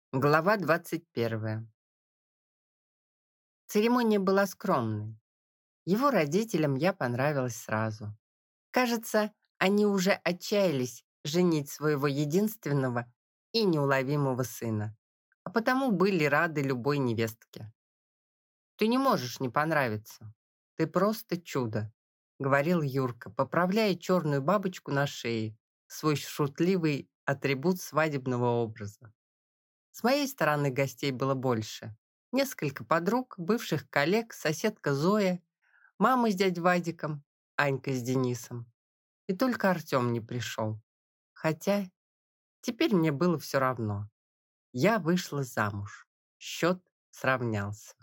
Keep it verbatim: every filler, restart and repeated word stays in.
Глава двадцать первая. Церемония была скромной. Его родителям я понравилась сразу. Кажется, они уже отчаялись женить своего единственного и неуловимого сына, а потому были рады любой невестке. «Ты не можешь не понравиться. Ты просто чудо», — говорил Юрка, поправляя черную бабочку на шее, свой шутливый атрибут свадебного образа. С моей стороны гостей было больше. Несколько подруг, бывших коллег, соседка Зоя, мама с дядей Вадиком, Анька с Денисом. И только Артем не пришел. Хотя теперь мне было все равно. Я вышла замуж. Счет сравнялся.